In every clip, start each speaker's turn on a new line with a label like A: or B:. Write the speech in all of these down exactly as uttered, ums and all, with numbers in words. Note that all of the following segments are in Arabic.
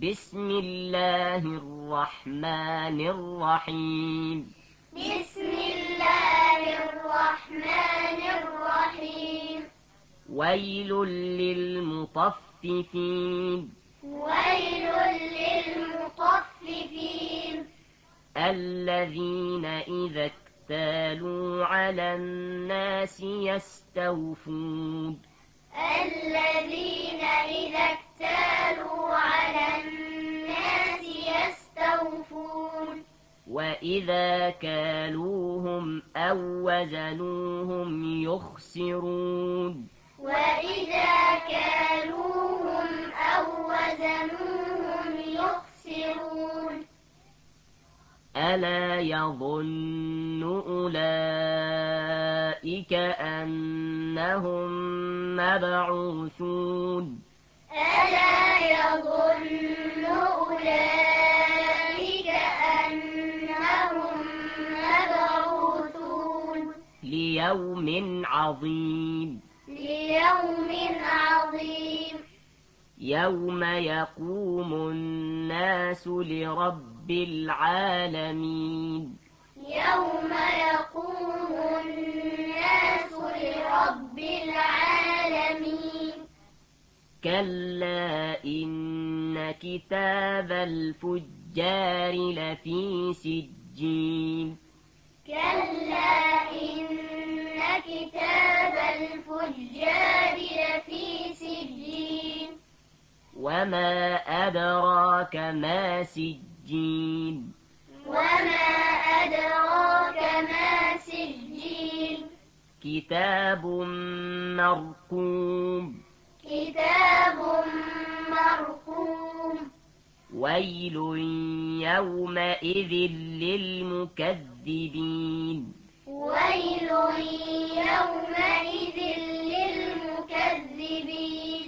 A: بسم الله الرحمن الرحيم
B: بسم الله الرحمن الرحيم
A: ويل للمطففين
B: ويل للمطففين
A: الذين إذا اكتالوا على الناس يستوفون
B: الذين إذا اكتالوا على الناس يستوفون
A: وإذا كالوهم أو وزنوهم يخسرون
B: وإذا كالوهم أو وزنوهم يخسرون
A: ألا يظن أولئك أنهم مبعوثون
B: ألا يظن أولئك أنهم مبعوثون
A: ليوم عظيم
B: ليوم عظيم
A: يوم يقوم الناس لرب العالمين
B: يوم يقوم الناس لرب العالمين
A: كلا إن كتاب الفجار لفي سجين
B: كلا إن كتاب الفجار لفي سجين
A: وما أدراك ما سجين
B: وما أدراك ما سجين
A: كتاب مرقوم
B: كتاب مرقوم
A: ويل يومئذ للمكذبين
B: ويل يومئذ للمكذبين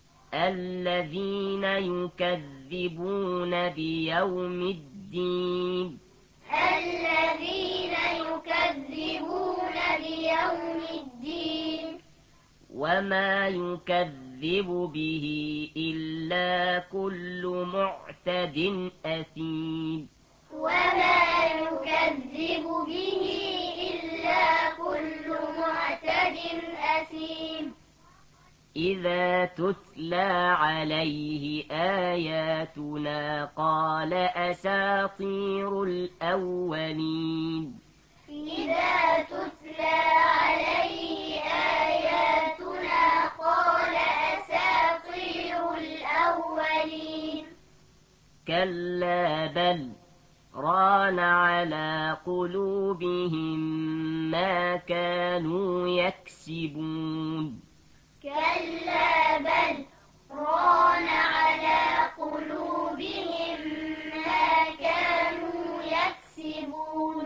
A: الذين يكذبون بيوم الدين
B: الذين يكذبون بيوم الدين
A: وما يكذب به إلا كل معتد أثيم
B: وما يكذب به إلا كل معتد أثيم
A: إذا تتلى عليه آياتنا قال أساطير الأولين
B: إذا تتلى عليه آياتنا قال أساطير الأولين
A: كلا بل ران على قلوبهم ما كانوا يكسبون
B: كلا بل ران على قلوبهم ما كانوا يكسبون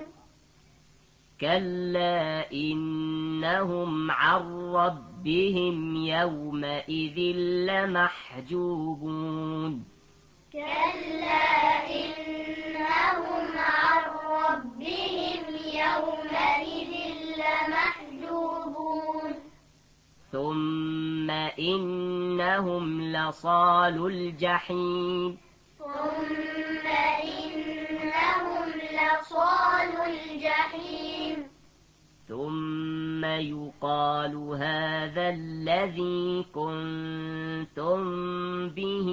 A: كلا إنهم عن ربهم يومئذ لمحجوبون
B: كلا إنهم عن ربهم يومئذ لمحجوبون
A: ثم إنهم لصالو الجحيم
B: ثم إنهم لصالو الجحيم
A: ثم يقال هذا الذي كنتم به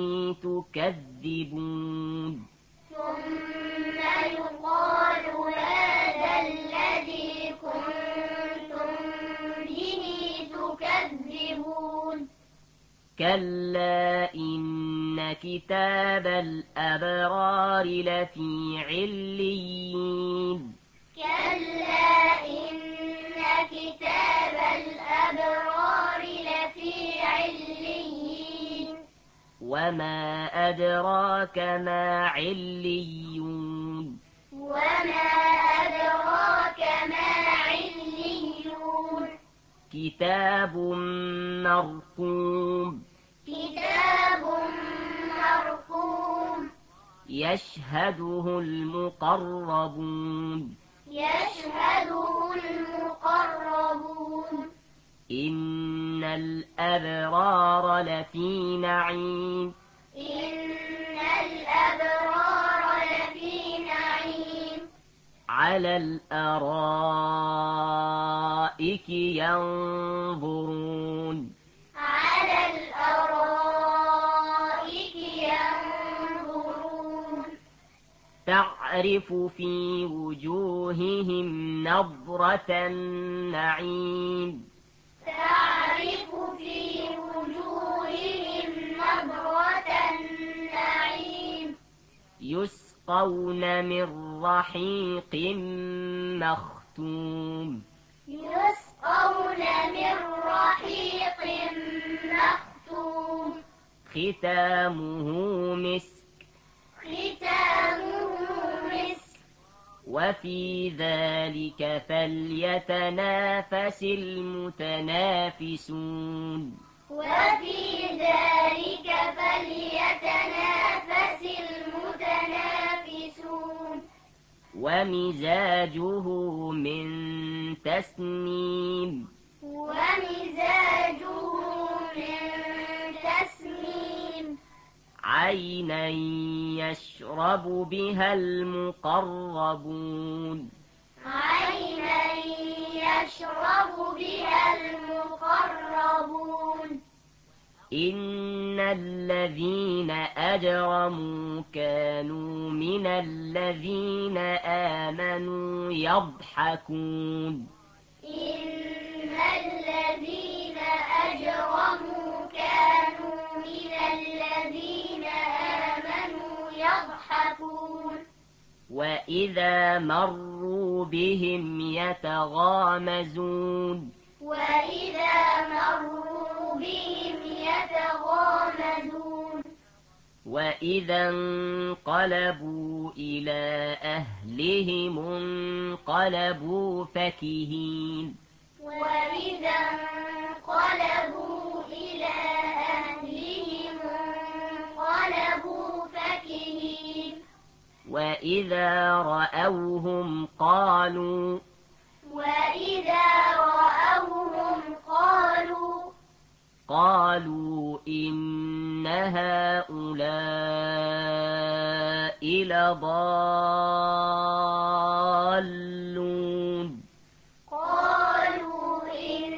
A: تكذبون
B: ثم يقال هذا الذي كنتم به تكذبون
A: كلا إن كتاب الأبرار لفي عليين
B: كلا إن كتاب الأبرار لفي عليين
A: وما أدراك ما عليون
B: وما أدراك ما عليون
A: كتاب مرقوم
B: كتاب مرقوم
A: يشهده المقربون
B: يشهده المقربون
A: إن الأبرار لفي نعيم
B: إن
A: على الأرائك ينظرون
B: على الأرائك ينظرون
A: تعرف في وجوههم نضرة النعيم
B: تعرف في وجوههم نضرة النعيم
A: يسقون من رحيق مختوم
B: يسقون من رحيق مختوم
A: ختامه مسك
B: ختامه مسك
A: وفي ذلك فليتنافس المتنافسون
B: وفي ذلك فليتنافس المتنافسون
A: ومزاجه من تسنيم
B: ومزاجه من تسنيم
A: عينا يشرب بها المقربون
B: عينا يشرب بها المقربون
A: إن الذين أجرموا كانوا من الذين آمنوا يضحكون
B: إن الذين أجرموا كانوا من الذين آمنوا يضحكون
A: وإذا مروا بهم يتغامزون
B: وإذا مروا بهم يتغامزون
A: وإذا انقلبوا إلى أهلهم انقلبوا فكهين
B: وإذا انقلبوا إلى أهلهم انقلبوا فكهين
A: وإذا رأوهم قالوا
B: وإذا رأوهم قالوا
A: قالوا إن هؤلاء لضالون
B: قالوا إن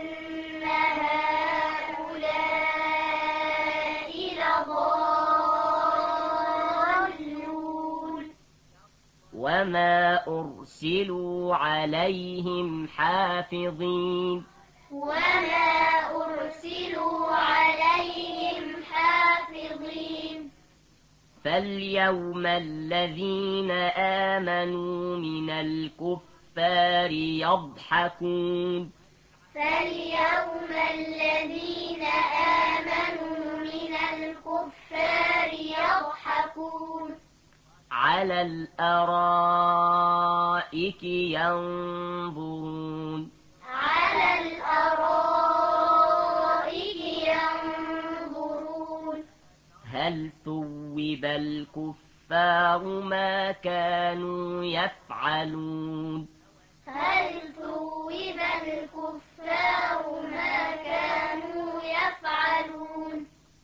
B: هؤلاء لضالون
A: وما أرسلوا عليهم حافظين
B: وما أرسلوا عليهم حافظين
A: فاليوم الذين آمنوا من الكفار يضحكون
B: فاليوم الذين آمنوا من الكفار يضحكون
A: على الأرائك ينظرون
B: على الأرائك ينظرون
A: هل ثوب الكفار ما كانوا يفعلون
B: هل ثوب الكفار ما كانوا يفعلون